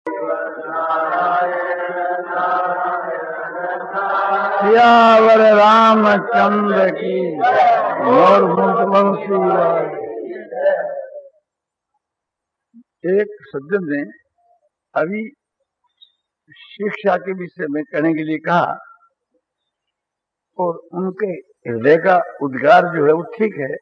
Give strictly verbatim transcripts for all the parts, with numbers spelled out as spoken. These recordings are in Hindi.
सियावर रामचंद्र की और मुंशी। एक सज्जन ने अभी शिक्षा के विषय में कहने के लिए कहा और उनके हृदय का उद्गार जो है वो ठीक है।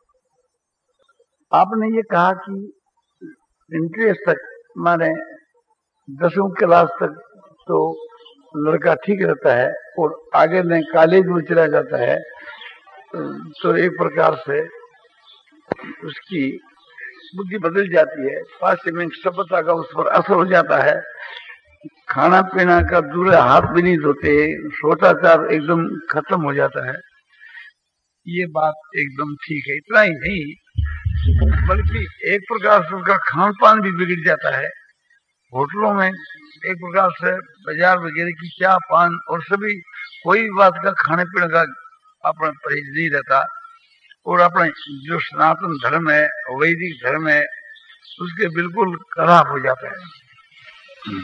आपने ये कहा कि इंटरेस्ट तक माने दसवीं क्लास तक तो लड़का ठीक रहता है और आगे में कॉलेज में चला जाता है तो एक प्रकार से उसकी बुद्धि बदल जाती है, पाश्चिमिक सभ्यता का उस पर असर हो जाता है, खाना पीना का दूर हाथ भी नहीं धोते, सोचाचार एकदम खत्म हो जाता है। ये बात एकदम ठीक है। इतना ही नहीं बल्कि एक प्रकार से उसका खान पान भी बिगड़ जाता है। होटलों में एक प्रकार से बाजार वगैरह की चाय पान और सभी कोई भी बात का खाने पीने का अपना परहेज नहीं रहता और अपने जो सनातन धर्म है वैदिक धर्म है उसके बिल्कुल खराब हो जाता है।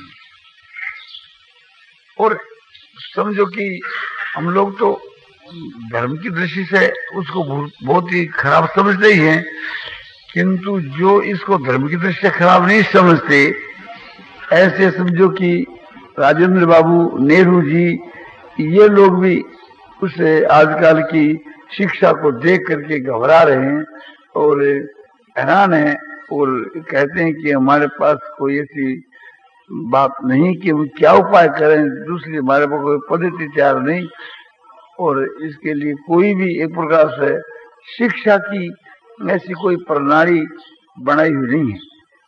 और समझो कि हम लोग तो धर्म की दृष्टि से उसको बहुत ही खराब समझते ही हैं, किंतु जो इसको धर्म की दृष्टि से खराब नहीं समझते ऐसे समझो कि राजेंद्र बाबू, नेहरू जी, ये लोग भी उस आजकल की शिक्षा को देख करके घबरा रहे हैं और हैरान हैं और कहते हैं कि हमारे पास कोई ऐसी बात नहीं कि हम क्या उपाय करें, दूसरी हमारे पास कोई पद्धति तैयार नहीं और इसके लिए कोई भी एक प्रकार से शिक्षा की ऐसी कोई प्रणाली बनाई हुई नहीं है।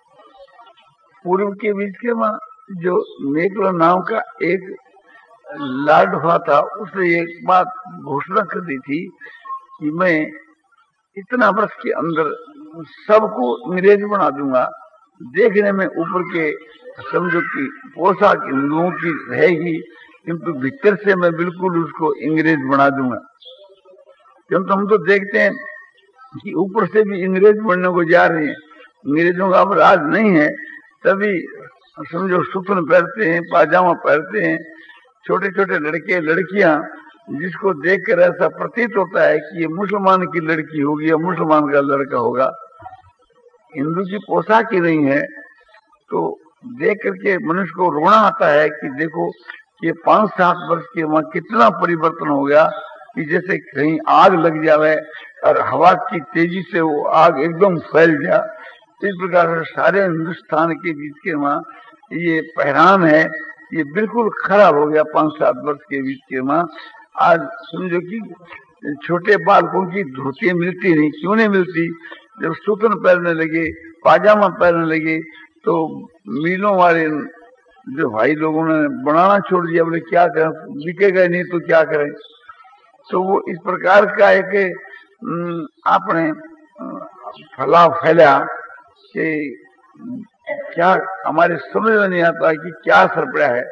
पूर्व के बीच के वहां जो मेकलो नाम का एक लाड हुआ था उसने एक बात घोषणा कर दी थी कि मैं इतना वर्ष के अंदर सबको अंग्रेज बना दूंगा। देखने में ऊपर के समझो कि पोशाक हिंदुओं की रहेगी किंतु भीतर से मैं बिल्कुल उसको अंग्रेज बना दूंगा। क्योंकि हम तो देखते हैं कि ऊपर से भी अंग्रेज बनने को जा रहे हैं, अंग्रेजों का अब राज नहीं है, तभी समझो सुतन पहनते हैं, पाजामा पहनते हैं, छोटे छोटे लड़के लड़कियां जिसको देखकर ऐसा प्रतीत होता है कि ये मुसलमान की लड़की होगी या मुसलमान का लड़का होगा। हिंदू की पोशाक ही नहीं है तो देख करके मनुष्य को रोना आता है कि देखो ये पांच सात वर्ष के वहां कितना परिवर्तन हो गया कि जैसे कहीं आग लग जावे और हवा की तेजी से वो आग एकदम फैल गया। इस प्रकार से सारे हिंदुस्तान के बीच के वहां ये पहरान है ये बिल्कुल खराब हो गया। पांच सात वर्ष के बीच के वहां आज समझो कि छोटे बालकों की धोतियां मिलती नहीं। क्यों नहीं मिलती? जब सूतन पहनने लगे, पाजामा पहनने लगे तो मिलों वाले जो भाई लोगों ने बनाना छोड़ दिया, बोले क्या करें, बिकेगा नहीं तो क्या करें। तो वो इस प्रकार का एक आपने फैला फैला कि क्या हमारे समझ में नहीं आता कि क्या असर पड़ा है।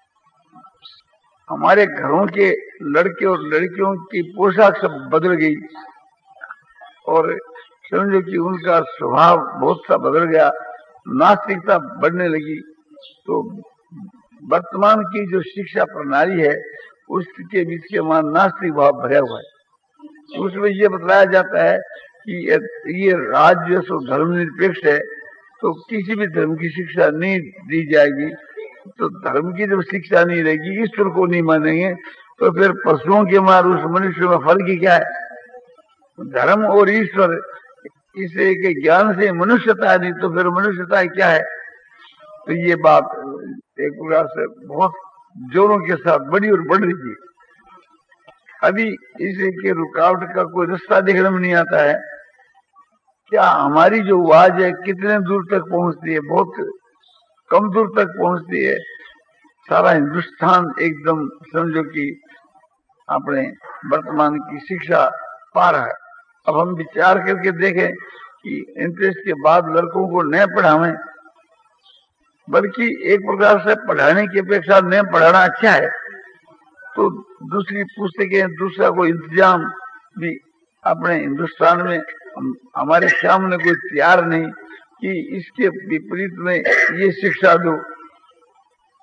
हमारे घरों के लड़के और लड़कियों की पोशाक सब बदल गई और समझो कि उनका स्वभाव बहुत सा बदल गया, नास्तिकता बढ़ने लगी। तो वर्तमान की जो शिक्षा प्रणाली है उसके बीच के वहां नास्तिक भाव भरा हुआ है। उसमें ये बताया जाता है कि ये राज्य सो धर्मनिरपेक्ष है तो किसी भी धर्म की शिक्षा नहीं दी जाएगी। तो धर्म की जब शिक्षा नहीं रहेगी, ईश्वर को नहीं मानेंगे तो फिर पशुओं के मार उस मनुष्य में फर्क ही क्या है? धर्म और ईश्वर इसे के ज्ञान से मनुष्यता नहीं तो फिर मनुष्यता क्या है? तो ये बात एक प्रकार से बहुत जोरों के साथ बढ़ी और बढ़ रही है। अभी इसे के रुकावट का कोई रास्ता देखने में नहीं आता है। क्या हमारी जो आवाज है कितने दूर तक पहुंचती है? बहुत कम दूर तक पहुंचती है। सारा हिंदुस्तान एकदम समझो कि अपने वर्तमान की शिक्षा पा रहा है। अब हम विचार करके देखें कि इंटरेस्ट के बाद लड़कों को न पढ़ावें, बल्कि एक प्रकार से पढ़ाने की अपेक्षा न पढ़ाना अच्छा है। तो दूसरी पुस्तकें, दूसरा कोई इंतजाम भी अपने हिंदुस्तान में हमारे सामने कोई तैयार नहीं कि इसके विपरीत में ये शिक्षा दो।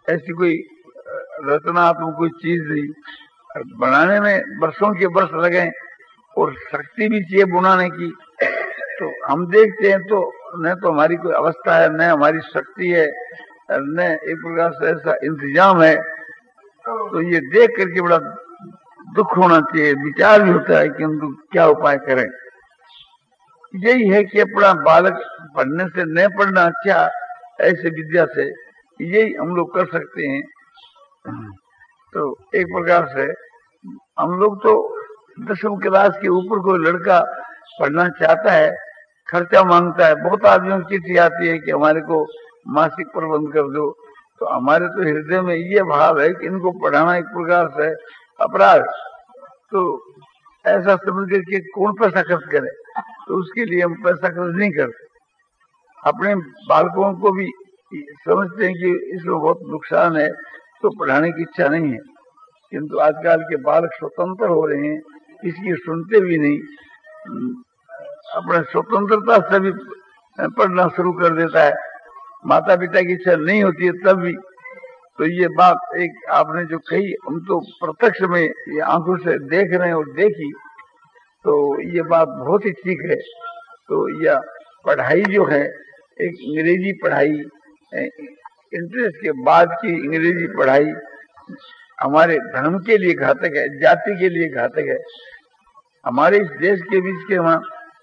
ऐसी कोई रचनात्मक कोई चीज नहीं, बनाने में वर्षों के वर्ष लगे और शक्ति भी चाहिए बनाने की। तो हम देखते हैं तो न तो हमारी कोई अवस्था है, न हमारी शक्ति है, न एक प्रकार से ऐसा इंतजाम है। तो ये देख करके बड़ा दुख होना चाहिए, विचार भी होता है कि हम क्या उपाय करें। यही है कि अपना बालक पढ़ने से न पढ़ना अच्छा, ऐसे विद्या से यही हम लोग कर सकते हैं। तो एक प्रकार से हम लोग तो दसवीं क्लास के ऊपर कोई लड़का पढ़ना चाहता है, खर्चा मांगता है, बहुत आदमियों की चिट्ठी आती है कि हमारे को मासिक प्रबंध कर दो। तो हमारे तो हृदय में ये भाव है कि इनको पढ़ाना एक प्रकार से अपराध, तो ऐसा समझ करके कौन पैसा खर्च करे, तो उसके लिए हम पैसा खर्च नहीं करते। अपने बालकों को भी समझते हैं कि इसमें बहुत नुकसान है, तो पढ़ाने की इच्छा नहीं है। किंतु आजकल के बालक स्वतंत्र हो रहे हैं, इसकी सुनते भी नहीं, अपने स्वतंत्रता से भी पढ़ना शुरू कर देता है। माता पिता की इच्छा नहीं होती है तब भी। तो ये बात एक आपने जो कही, हम तो प्रत्यक्ष में ये आंखों से देख रहे हैं और देखी, तो ये बात बहुत ही ठीक है। तो यह पढ़ाई जो है, एक अंग्रेजी पढ़ाई, इंटरेस्ट के बाद की अंग्रेजी पढ़ाई हमारे धर्म के लिए घातक है, जाति के लिए घातक है। हमारे इस देश के बीच के वहां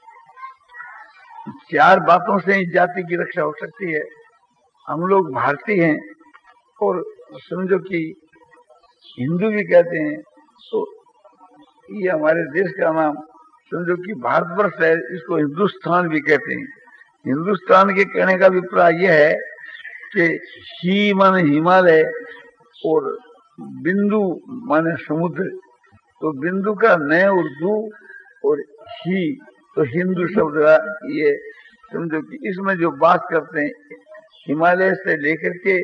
चार बातों से ही जाति की रक्षा हो सकती है। हम लोग भारतीय हैं और समझो कि हिंदू भी कहते हैं, तो ये हमारे देश का नाम समझो कि भारतवर्ष है, इसको हिंदुस्तान भी कहते हैं। हिंदुस्तान के कहने का अभिप्राय यह है कि ही माने हिमालय और बिंदु माने समुद्र। तो बिंदु का न उर्दू और ही तो हिंदू शब्द का, ये समझो कि इसमें जो बात करते हैं हिमालय से लेकर के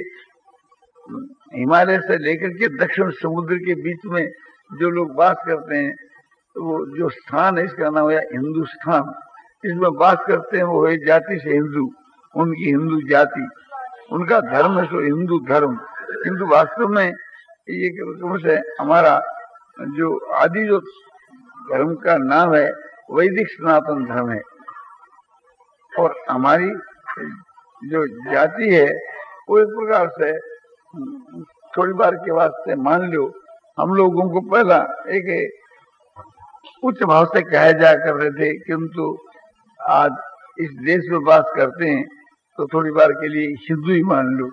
हिमालय से लेकर के दक्षिण समुद्र के बीच में जो लोग बात करते हैं, तो वो जो स्थान है इसका नाम है हिंदुस्तान। इसमें बात करते हैं वो है जाति से हिंदू, उनकी हिंदू जाति, उनका धर्म है सो हिंदू धर्म। किंतु वास्तव में ये से हमारा जो आदि जो धर्म का नाम है वैदिक सनातन धर्म है। और हमारी जो जाति है वो एक प्रकार से थोड़ी बार के वास्ते मान लो, हम लोगों को पहला एक उच्च भाव से कहा जा कर रहे थे, किंतु आज इस देश में बात करते हैं तो थोड़ी बार के लिए हिंदू ही मान लो।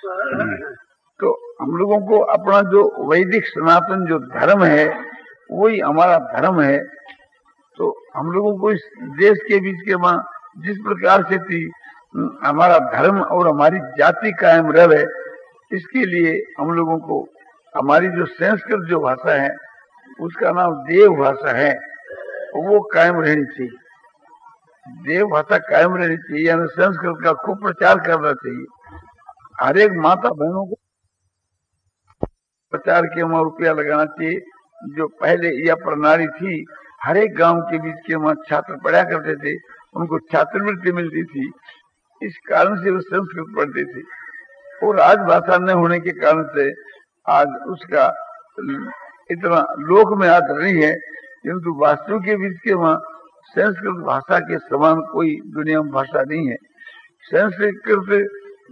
तो हम लोगों को अपना जो वैदिक सनातन जो धर्म है वही हमारा धर्म है। तो हम लोगों को इस देश के बीच के वहां जिस प्रकार से थी हमारा धर्म और हमारी जाति कायम रहे, इसके लिए हम लोगों को हमारी जो संस्कृत जो भाषा है उसका नाम देव भाषा है, वो कायम रहनी चाहिए। देव भाषा कायम रहनी चाहिए, यानी संस्कृत का खूब प्रचार करना चाहिए। हर एक माता बहनों को प्रचार के वहां रुपया लगाना चाहिए। जो पहले यह प्रणाली थी, हर एक गांव के बीच के वहां छात्र पढ़ा करते थे, उनको छात्रवृत्ति मिलती थी, इस कारण से वो संस्कृत पढ़ते थे। और आज भाषा न होने के कारण से आज उसका इतना लोक में आदर नहीं है, किंतु वास्तु के बीच के वहां संस्कृत भाषा के समान कोई दुनिया में भाषा नहीं है। संस्कृत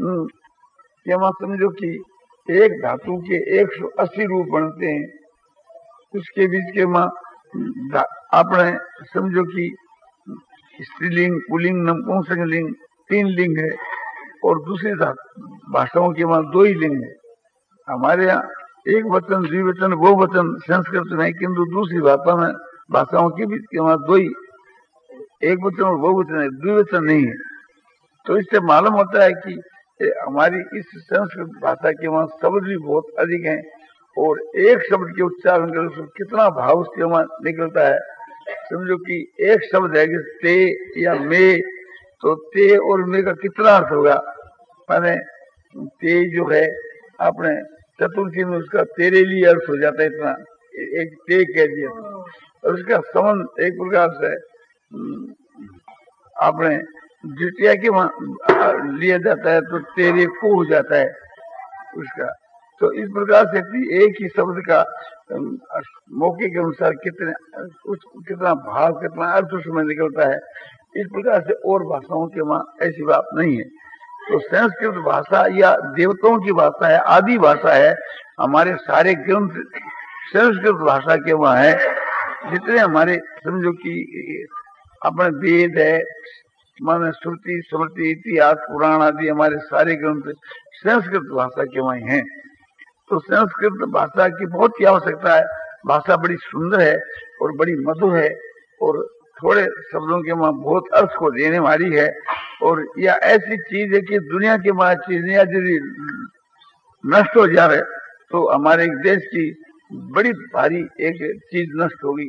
के वहां समझो कि एक धातु के एक सौ अस्सी रूप बनते हैं, उसके बीच के वहां आपने समझो कि स्त्रीलिंग, पुलिंग, नपुंसक लिंग तीन लिंग है, और दूसरी भाषाओं के वहां दो ही लिंग है। हमारे यहाँ एक वचन, द्विवचन, बहुवचन संस्कृत में, किंतु दूसरी भाषा में भाषाओं के बीच के वहां दो ही एक वचन और बहुवचन है, द्विवचन नहीं है। तो इससे मालूम होता है कि हमारी इस संस्कृत भाषा के वहां शब्द भी बहुत अधिक हैं, और एक शब्द के उच्चारण कर तो कितना भाव उसके वहां निकलता है। समझो कि एक शब्द है कि ते या मे, तो ते और मे का कितना अर्थ होगा। माने ते जो है आपने चतुर्थी में उसका तेरे लिए अर्थ हो जाता है, इतना एक ते कह दिया, और उसका संबंध एक प्रकार से आपने द्वितीय के वहां लिया जाता है तो तेरे को हो जाता है। उसका। तो इस प्रकार से एक ही शब्द का मौके के अनुसार कितने उस कितना भाव कितना अर्थ उसमें निकलता है, इस प्रकार से और भाषाओं के वहाँ ऐसी बात नहीं है। तो संस्कृत भाषा या देवताओं की भाषा है, आदि भाषा है। हमारे सारे ग्रंथ संस्कृत भाषा के वहाँ है। जितने हमारे समझो कि अपने वेद है, माने श्रुति स्मृति इतिहास पुराण आदि हमारे सारे ग्रंथ संस्कृत भाषा के वहीं हैं। तो संस्कृत भाषा की बहुत ही आवश्यकता है। भाषा बड़ी सुंदर है और बड़ी मधुर है और थोड़े शब्दों के वहाँ बहुत अर्थ को देने वाली है। और यह ऐसी चीज है कि दुनिया की वहाँ चीजें यदि नष्ट हो जा रहे तो हमारे देश की बड़ी भारी एक चीज नष्ट होगी।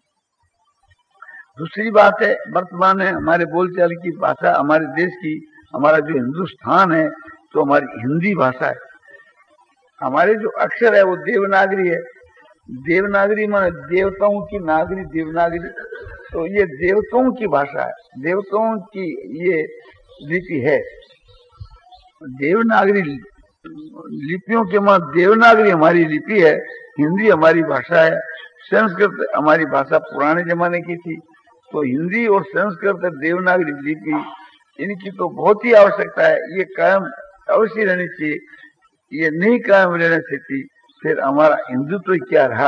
दूसरी बात है, वर्तमान में हमारे बोलचाल की भाषा हमारे देश की, हमारा जो हिंदुस्तान है तो हमारी हिंदी भाषा है। हमारे जो अक्षर है वो देवनागरी है। देवनागरी माने देवताओं की नागरी, देवनागरी। तो ये देवताओं की भाषा है, देवताओं की ये लिपि है। देवनागरी लिपियों के मां देवनागरी हमारी लिपि है, हिंदी हमारी भाषा है। संस्कृत हमारी भाषा पुराने जमाने की थी। तो हिंदी और संस्कृत देवनागरी लिपि इनकी तो बहुत ही आवश्यकता है। ये कायम अवश्य रहनी चाहिए। ये नहीं कायम रहने से थी फिर हमारा हिंदुत्व तो क्या रहा।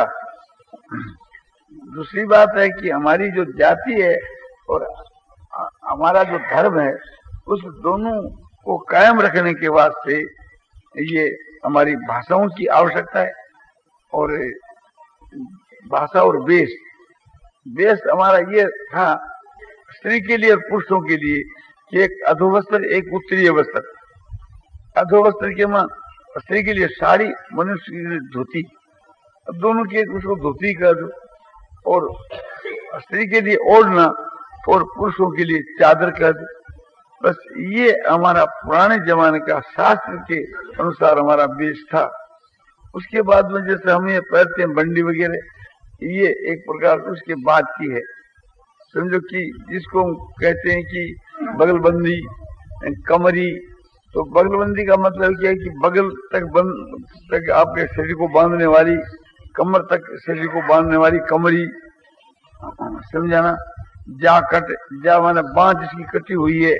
दूसरी बात है कि हमारी जो जाति है और हमारा जो धर्म है उस दोनों को कायम रखने के वास्ते ये हमारी भाषाओं की आवश्यकता है। और भाषा और वेश, वेश हमारा ये था स्त्री के लिए और पुरुषों के लिए कि एक अधोवस्त्र एक उत्तरीय वस्त्र। अधोवस्त्र के मां स्त्री के लिए साड़ी, मनुष्य के लिए धोती। दोनों के उसको धोती कर दो और स्त्री के लिए ओढ़ना और पुरुषों के लिए चादर कर दो। बस ये हमारा पुराने जमाने का शास्त्र के अनुसार हमारा वेश था। उसके बाद में जैसे हम ये पहनते हैं बंडी वगैरह, ये एक प्रकार उसके बाद की है। समझो कि जिसको कहते हैं कि बगलबंदी, कमरी। तो बगलबंदी का मतलब क्या है कि बगल तक बंद तक आपके शरीर को बांधने वाली, कमर तक शरीर को बांधने वाली कमरी, समझाना। जा कट, जा माने बांध जिसकी कटी हुई है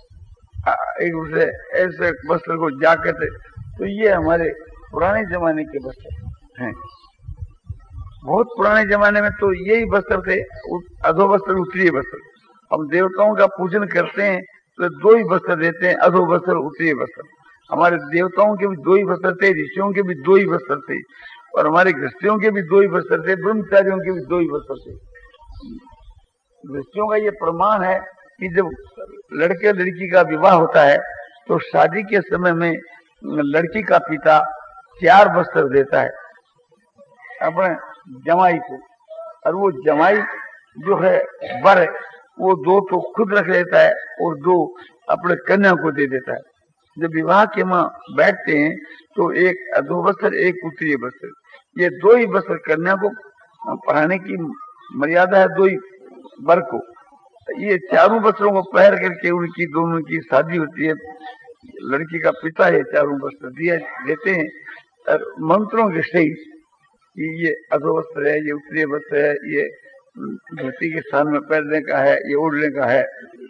एक दूसरे ऐसे वस्त्र को जा कहते। तो ये हमारे पुराने जमाने के वस्त्र हैं। बहुत पुराने जमाने में तो यही वस्त्र थे, अधो वस्त्र उत्तरीय वस्त्र। हम देवताओं का पूजन करते हैं तो दो ही वस्त्र देते हैं, अधो वस्त्र उत्तरीय वस्त्र। हमारे देवताओं के भी दो ही वस्त्र थे, ऋषियों के भी दो ही वस्त्र थे और हमारे गृहस्थियों के भी दो ही वस्त्र थे, ब्रह्मचारियों के भी दो ही वस्त्र थे। गृहस्थियों का ये प्रमाण है कि जब लड़के लड़की का विवाह होता है तो शादी के समय में लड़की का पिता चार वस्त्र देता है अपने जमाई को, और वो जमाई जो है वर वो दो तो खुद रख लेता है और दो अपने कन्या को दे देता है। जब विवाह के मां बैठते हैं तो एक अधो वस्त्र एक उत्तरीय वस्त्र, ये दो ही वस्त्र कन्या को पहनाने की मर्यादा है, दो ही वर को। ये चारों वस्त्रों को पहन करके उनकी दोनों की शादी होती है। लड़की का पिता ये चारों वस्त्र दिए देते हैं और मंत्रों के सहित कि ये अधो वस्त्र है, ये उत्तरीय वस्त्र है, ये धोती के स्थान में पहनने का है, ये ओढ़ने का है।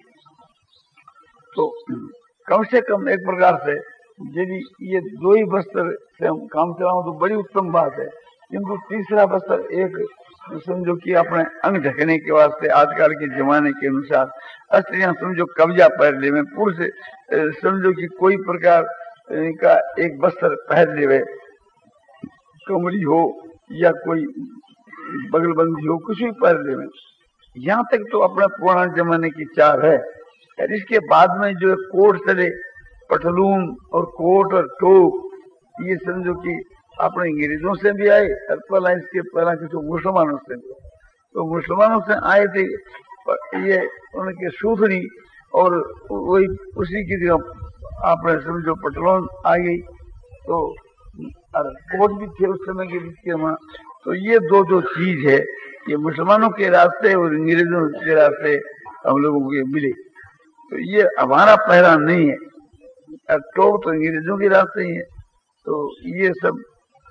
तो कम से कम एक प्रकार से यदि ये दो ही वस्त्र से हम काम चलाओ तो बड़ी उत्तम बात है। किंतु तीसरा वस्त्र एक समझो कि अपने अंग ढकने के वास्ते आजकल के जमाने के अनुसार स्त्रियां समझो कब्जा पहन ले में, पुरुष समझो कि कोई प्रकार का एक वस्त्र पहन ले, कमरी हो या कोई बगलबंदी हो, कुछ भी पहन ले में। यहाँ तक तो अपने पुराने जमाने की चाल है। इसके बाद में जो कोट चले, पटलून और कोट और टोप, ये समझो कि अपने अंग्रेजों से भी आए और पहला इसके पहला किसी मुसलमानों से भी। तो मुसलमानों से आए थे ये उनके सूथनी और वही उसी की जगह आपने समझो पटलून आ गई। तो और कोट भी थे उस समय के बीच के वहां। तो ये दो जो चीज है ये मुसलमानों के रास्ते और अंग्रेजों के रास्ते हम लोगों को मिले। तो ये हमारा पहला नहीं है, टोप तो अंग्रेजों के रास्ते ही है। तो ये सब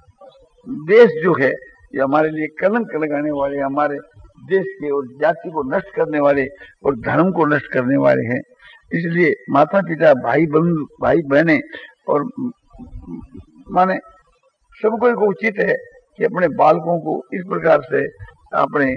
देश जो है ये हमारे लिए कलंक लगाने वाले, हमारे देश के और जाति को नष्ट करने वाले और धर्म को नष्ट करने वाले हैं। इसलिए माता पिता, भाई बंधु, भाई बहने और माने सबको एक उचित है कि अपने बालकों को इस प्रकार से अपने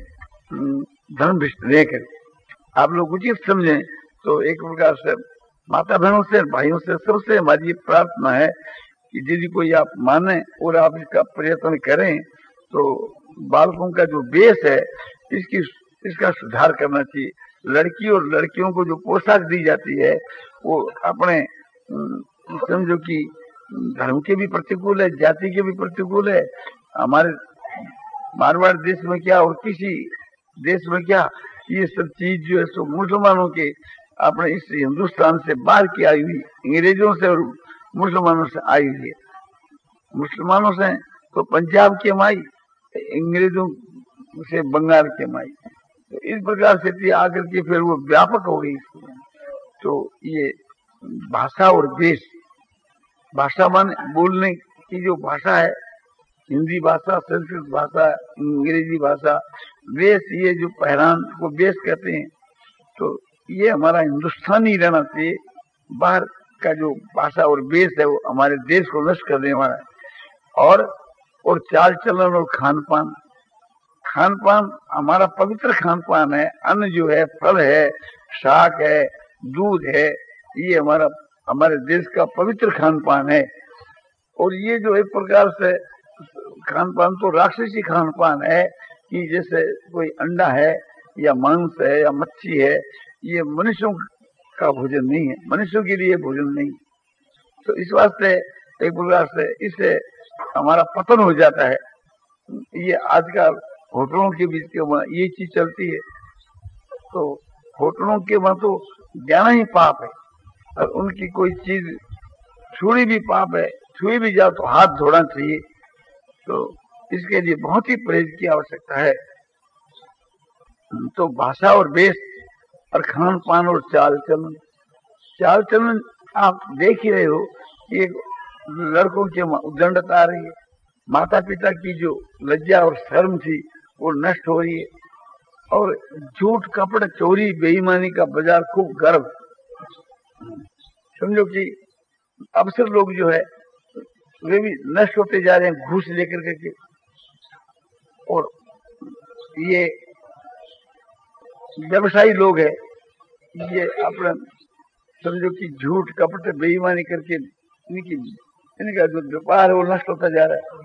धर्म भ्रष्ट न करें। आप लोग उचित समझें तो एक प्रकार से माता बहनों से, भाइयों से सबसे हमारी ये प्रार्थना है कि यदि कोई आप माने और आप इसका प्रयत्न करें तो बालकों का जो बेस है इसकी इसका सुधार करना चाहिए। लड़की और लड़कियों को जो पोशाक दी जाती है वो अपने समझो कि धर्म के भी प्रतिकूल है, जाति के भी प्रतिकूल है। हमारे मारवाड़ देश में क्या और किसी देश में क्या, ये सब चीज जो है सो मुसलमानों के अपने इस हिंदुस्तान से बाहर की आई हुई, अंग्रेजों से और मुसलमानों से आई हुई है। मुसलमानों से तो पंजाब के माई, अंग्रेजों से बंगाल के माई, तो इस प्रकार से थी आकर के फिर वो व्यापक हो गई। तो ये भाषा और देश, भाषा मान बोलने की जो भाषा है, हिंदी भाषा, संस्कृत भाषा, अंग्रेजी भाषा, वेश, ये जो पहरान को वेश कहते हैं, तो ये हमारा हिंदुस्तानी रहना चाहिए। बाहर का जो भाषा और वेश है वो हमारे देश को नष्ट करने वाला है। और और चाल चलन और खान पान, खान पान हमारा पवित्र खान पान है। अन्न जो है, फल है, शाक है, दूध है, ये हमारा हमारे देश का पवित्र खान पान है। और ये जो एक प्रकार से खान पान तो राक्षसी खान पान है कि जैसे कोई अंडा है या मांस है या मच्छी है, ये मनुष्यों का भोजन नहीं है, मनुष्यों के लिए भोजन नहीं। तो इस वास्ते एक प्रकार से इससे हमारा पतन हो जाता है। ये आजकल होटलों के बीच के वहाँ ये चीज चलती है, तो होटलों के वहाँ तो जाना ही पाप है और उनकी कोई चीज छुई भी पाप है, छुई भी जाओ तो हाथ धोना चाहिए। तो इसके लिए बहुत ही परहेज की आवश्यकता है। तो भाषा और वेश और खान पान और चाल चलन, चाल चलन आप देख ही रहे हो कि लड़कों के उद्दंडत आ रही है। माता पिता की जो लज्जा और शर्म थी वो नष्ट हो रही है। और झूठ, कपट, चोरी, बेईमानी का बाजार खूब गर्व। समझो कि अवसर लोग जो है वे भी नष्ट होते जा रहे हैं घूस लेकर के। और ये व्यवसायी लोग है, ये अपना समझो कि झूठ, कपट, बेईमानी करके इनकी इनका जो व्यापार है वो नष्ट होता जा रहा है।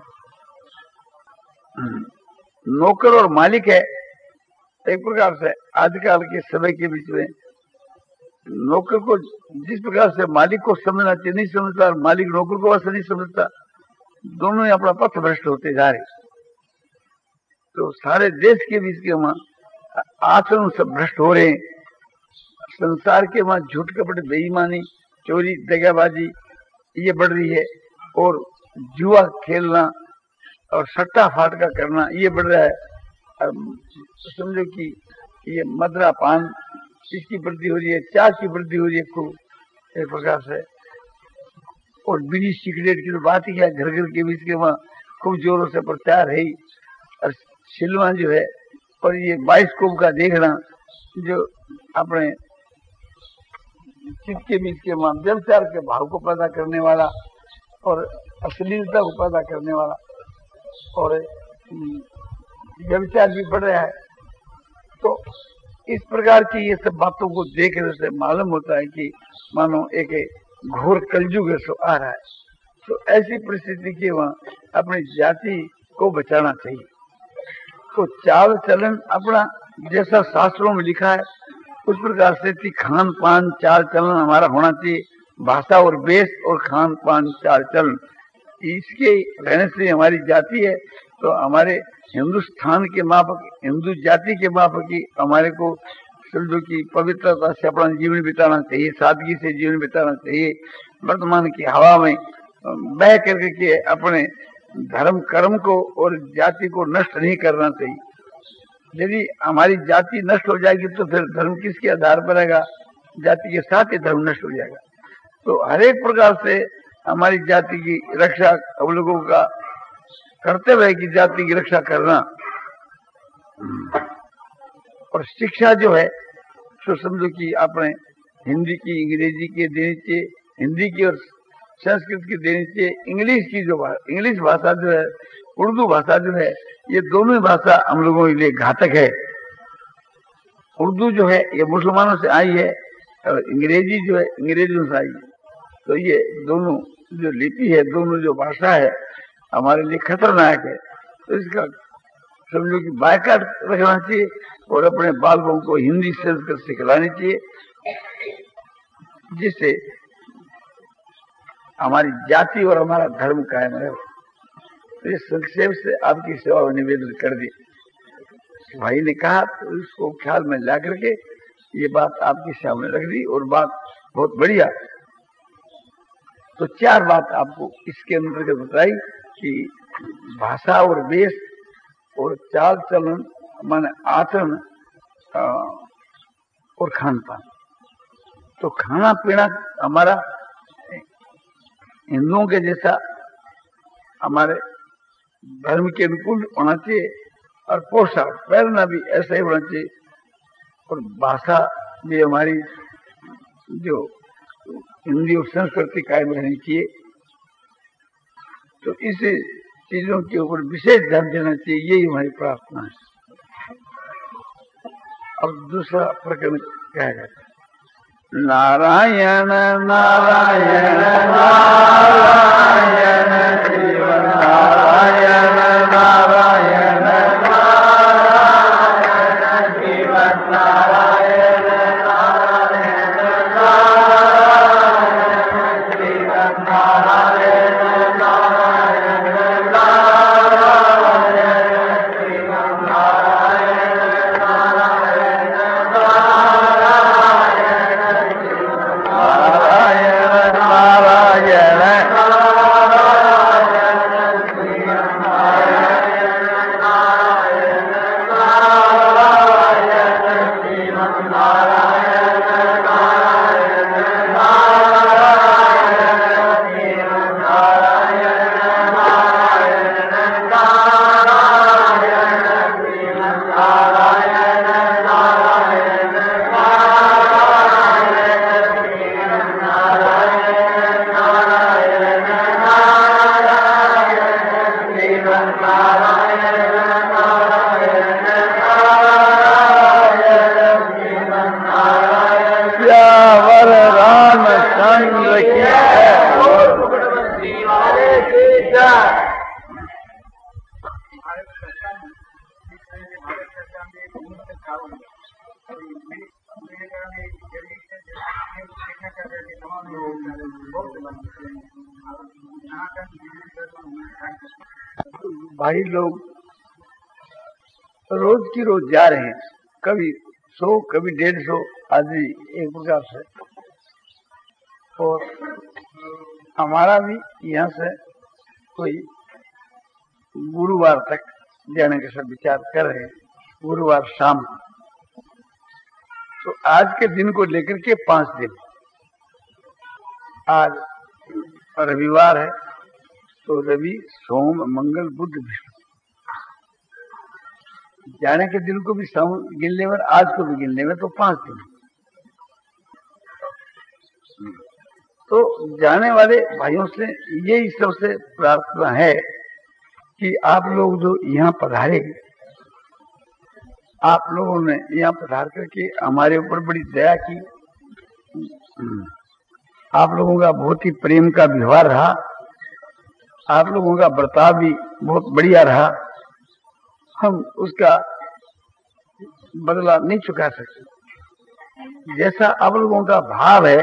नौकर और मालिक है, एक प्रकार से आजकल के समय के बीच में नौकर को जिस प्रकार से मालिक को समझना चाहिए नहीं समझता, और मालिक नौकर को वैसे नहीं समझता, दोनों ही अपना पथ भ्रष्ट होते जा रहे। तो सारे देश के बीच के वहां आचरण सब भ्रष्ट हो रहे हैं। संसार के वहां झूठ, कपट, बेईमानी, चोरी, दगाबाजी ये बढ़ रही है। और जुआ खेलना और सट्टा फाटका करना ये बढ़ रहा है। और समझो कि ये मदरा पान इसकी वृद्धि हो रही है, चाय की वृद्धि हो रही है खूब एक प्रकार से। और बीड़ी सिगरेट की तो बात ही क्या, घर घर के बीच के वहाँ खूब जोरों से प्रचार है। और सिनेमा जो है और ये बाइस्कोप का देखना जो अपने चित्त के बीच के वहाँ व्यवचार के भाव को पैदा करने वाला और अश्लीलता को पैदा करने वाला, और व्यवचार भी बढ़ रहा है। तो इस प्रकार की ये सब बातों को देखने से मालूम होता है कि मानो एक घोर कलयुग सो आ रहा है। तो ऐसी परिस्थिति के वहाँ अपनी जाति को बचाना चाहिए। तो चाल चलन अपना जैसा शास्त्रों में लिखा है उस प्रकार से खान पान चाल चलन हमारा होना चाहिए। भाषा और वेश और खान पान चाल चलन इसके रहने से हमारी जाति है। तो हमारे हिंदुस्तान के माफक, हिंदू जाति के माफक की हमारे को समझो कि पवित्रता से अपना जीवन बिताना चाहिए, सादगी से जीवन बिताना चाहिए। वर्तमान की हवा में बह करके के अपने धर्म कर्म को और जाति को नष्ट नहीं करना चाहिए। यदि हमारी जाति नष्ट हो जाएगी तो फिर धर्म किसके आधार पर रहेगा? जाति के साथ ही धर्म नष्ट हो जाएगा। तो हर एक प्रकार से हमारी जाति की रक्षा हम लोगों का कर्तव्य है कि जाति की रक्षा करना। और शिक्षा जो है तो समझो कि आपने हिंदी की, अंग्रेजी की देनी चाहिए, हिंदी की और संस्कृत की देनी चाहिए। इंग्लिश की जो इंग्लिश भाषा जो है, उर्दू भाषा जो है, ये दोनों ही भाषा हम लोगों के लिए घातक है। उर्दू जो है ये मुसलमानों से आई है और अंग्रेजी जो है अंग्रेजों से आई है। तो ये दोनों जो लिपि है, दोनों जो भाषा है हमारे लिए खतरनाक है। तो इसका समझो कि बायकाट रखना चाहिए और अपने बालकों को हिंदी संस्कृत सिखलानी चाहिए, जिससे हमारी जाति और हमारा धर्म कायम रहे। तो इस संक्षेप से आपकी सेवा में निवेदन कर दी। भाई ने कहा तो इसको ख्याल में ला करके ये बात आपके सामने रख दी और बात बहुत बढ़िया। तो चार बात आपको इसके अंतर्गत बताई कि भाषा और वेश और चाल चलन माने आचरण और खान पान। तो खाना पीना हमारा हिंदुओं के जैसा हमारे धर्म के अनुकूल होना चाहिए और पोशाक पहनना भी ऐसा ही होना चाहिए। और भाषा भी हमारी जो हिंदी और संस्कृति कायम रहनी चाहिए। तो इस चीजों के ऊपर विशेष ध्यान देना चाहिए, यही हमारी प्रार्थना है। अब दूसरा प्रकरण क्या है? नारायण नारायण नारायण शिव नारायण नारायण नारायण शिव नारायण नारायण नारायण शिव नारायण नारायण नारायण शिव नारायण नारायण भाई लोग रोज की रोज जा रहे हैं, कभी सौ कभी डेढ़ सौ आदमी एक प्रकार से। और हमारा भी यहाँ से कोई गुरुवार तक जाने का सब विचार कर रहे हैं, गुरुवार शाम। तो आज के दिन को लेकर के पांच दिन, आज रविवार है तो रवि सोम मंगल बुध विष्णु, जाने के दिन को भी शाम गिनने में, आज को भी गिनने में, तो पांच दिन। तो जाने वाले भाइयों से यही सबसे प्रार्थना है कि आप लोग जो यहाँ पधारे, आप लोगों ने यहाँ पधार करके हमारे ऊपर बड़ी दया की। आप लोगों का बहुत ही प्रेम का व्यवहार रहा, आप लोगों का बर्ताव भी बहुत बढ़िया रहा। हम उसका बदला नहीं चुका सकते। जैसा आप लोगों का भाव है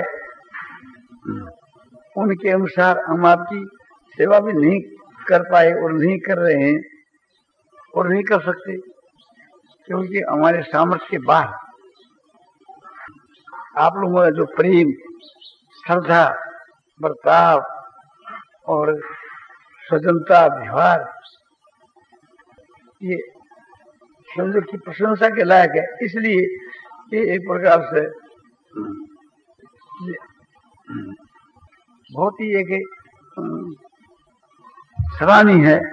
उनके अनुसार हम आपकी सेवा भी नहीं कर पाए और नहीं कर रहे हैं और नहीं कर सकते, क्योंकि हमारे सामर्थ्य के बाहर आप लोगों का जो प्रेम, श्रद्धा, बर्ताव और स्वजनता, व्यवहार, ये समझो की प्रशंसा के लायक है। इसलिए ये एक प्रकार से बहुत ही एक सराहनीय है।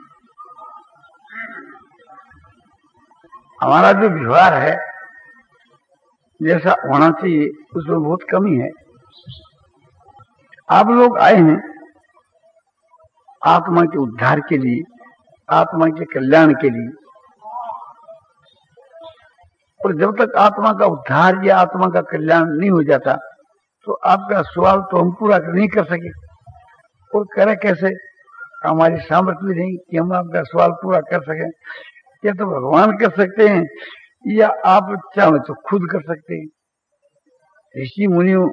हमारा जो व्यवहार है जैसा होना चाहिए उसमें बहुत कमी है। आप लोग आए हैं आत्मा के उद्धार के लिए, आत्मा के कल्याण के लिए, और जब तक आत्मा का उद्धार या आत्मा का कल्याण नहीं हो जाता तो आपका सवाल तो हम पूरा नहीं कर सके। और करे कैसे? हमारी सामर्थ्य भी नहीं कि हम आपका सवाल पूरा कर सकें। या तो भगवान कर सकते हैं या आप चाहे तो खुद कर सकते हैं। ऋषि मुनियों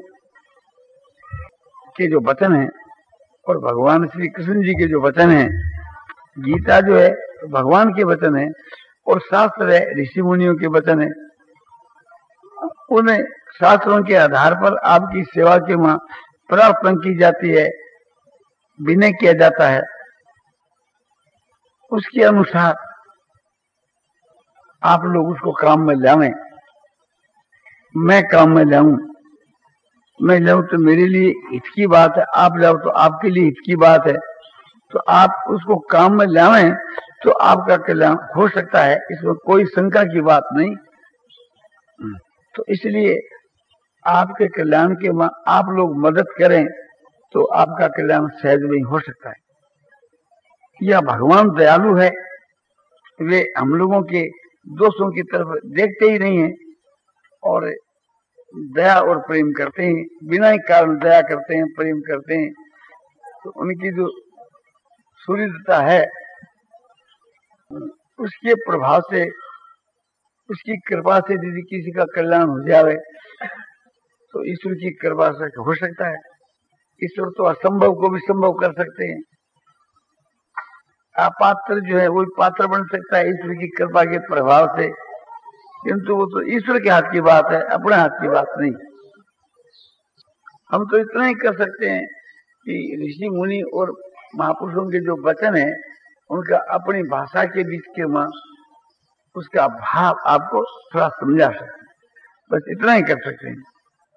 के जो वचन है और भगवान श्री कृष्ण जी के जो वचन है, गीता जो है भगवान के वचन है और शास्त्र है ऋषि मुनियों के वचन है। उन्हें शास्त्रों के आधार पर आपकी सेवा के वहां प्रार्थना की जाती है, विनय किया जाता है। उसके अनुसार आप लोग उसको काम में लाएं। मैं काम में लाऊं, मैं लाऊं तो मेरे लिए हित की बात है, आप लाओ तो आपके लिए हित की बात है। तो आप उसको काम में लाएं तो आपका कल्याण हो सकता है, इसमें कोई शंका की बात नहीं। तो इसलिए आपके कल्याण के वहां आप लोग मदद करें तो आपका कल्याण सहज में हो सकता है। या भगवान दयालु है, वे हम लोगों के दोषों की तरफ देखते ही नहीं है और दया और प्रेम करते हैं, बिना ही कारण दया करते हैं, प्रेम करते हैं। तो उनकी जो सुहृदता है उसके प्रभाव से, उसकी कृपा से यदि किसी का कल्याण हो जाए तो ईश्वर की कृपा से हो सकता है। ईश्वर तो असंभव को भी संभव कर सकते हैं। अपात्र जो है वो पात्र बन सकता है ईश्वर की कृपा के प्रभाव से, किंतु वो तो ईश्वर के हाथ की बात है, अपने हाथ की बात नहीं। हम तो इतना ही कर सकते हैं कि ऋषि मुनि और महापुरुषों के जो वचन है उनका अपनी भाषा के बीच के वहां उसका भाव आपको थोड़ा समझा सकते हैं, बस इतना ही कर सकते हैं।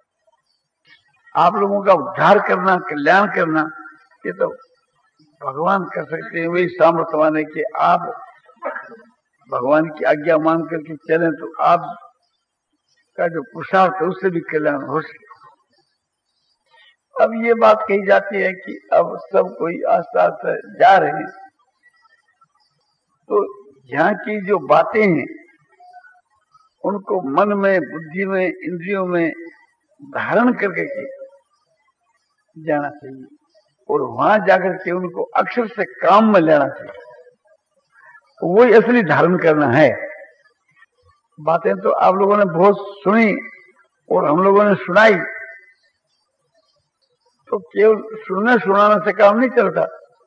आप लोगों का उद्धार करना, कल्याण करना, ये तो भगवान कर सकते हैं। वही सामर्थ्यवान है कि आप भगवान की आज्ञा मान करके चलें तो आप का जो पुरुषार्थ है उससे भी कल्याण हो सके। अब ये बात कही जाती है कि अब सब कोई आस्ते आस्ते जा रहे हैं, तो यहाँ की जो बातें हैं उनको मन में, बुद्धि में, इंद्रियों में धारण करके के जाना चाहिए और वहां जाकर के उनको अक्षर से काम में लेना चाहिए। वही असली धारण करना है। बातें तो आप लोगों ने बहुत सुनी और हम लोगों ने सुनाई, तो केवल सुनने सुनाने से काम नहीं चलता।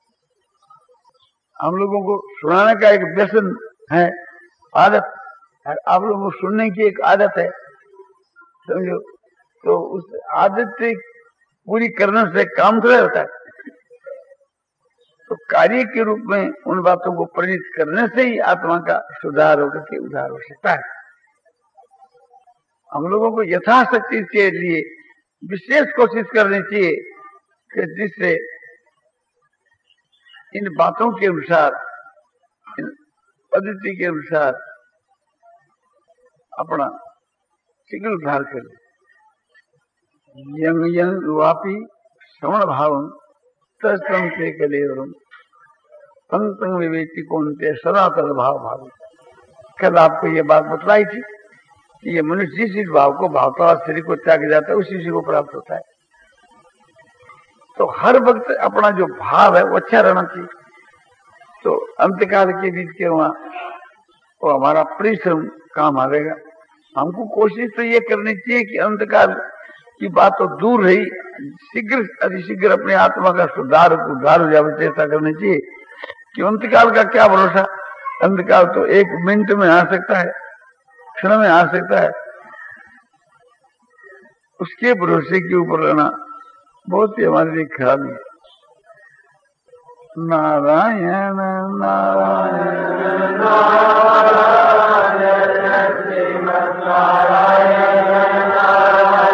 हम लोगों को सुनाने का एक व्यसन है, आदत है। आप लोगों को सुनने की एक आदत है, समझो। तो उस आदत पूरी करने से काम थोड़ा होता है। तो कार्य के रूप में उन बातों को प्रेरित करने से ही आत्मा का सुधार होकर के उद्धार हो सकता है। हम लोगों को यथाशक्ति के लिए विशेष कोशिश करनी चाहिए कि जिससे इन बातों के अनुसार, इन पद्धति के अनुसार अपना शीघ्र उद्धार करें। यंग यंग वापी श्रवण भावम तस्तम से कलेवरम पंक्तम विवेकी कौनते सदा तद भाव भाव। कल आपको ये बात बतलाई थी कि ये मनुष्य जिस भाव को भावता शरीर को त्याग जाता है उसी को प्राप्त होता है। तो हर वक्त अपना जो भाव है वो अच्छा रहना चाहिए। तो अंतकाल के बीच के वहां वो हमारा परिश्रम काम आएगा। हमको कोशिश तो ये करनी चाहिए कि अंतकाल की बात तो दूर रही, शीघ्र अतिशीघ्र अपने आत्मा का सुधार उद्धार हो जाए चेष्टा करनी चाहिए। कि अंतकाल का क्या भरोसा, अंतकाल तो एक मिनट में आ सकता है, क्षण में आ सकता है। उसके भरोसे के ऊपर रहना बहुत ही हमारे लिए खराबी है। नारायण नारायण नारायण श्रीमद् नारायण नारायण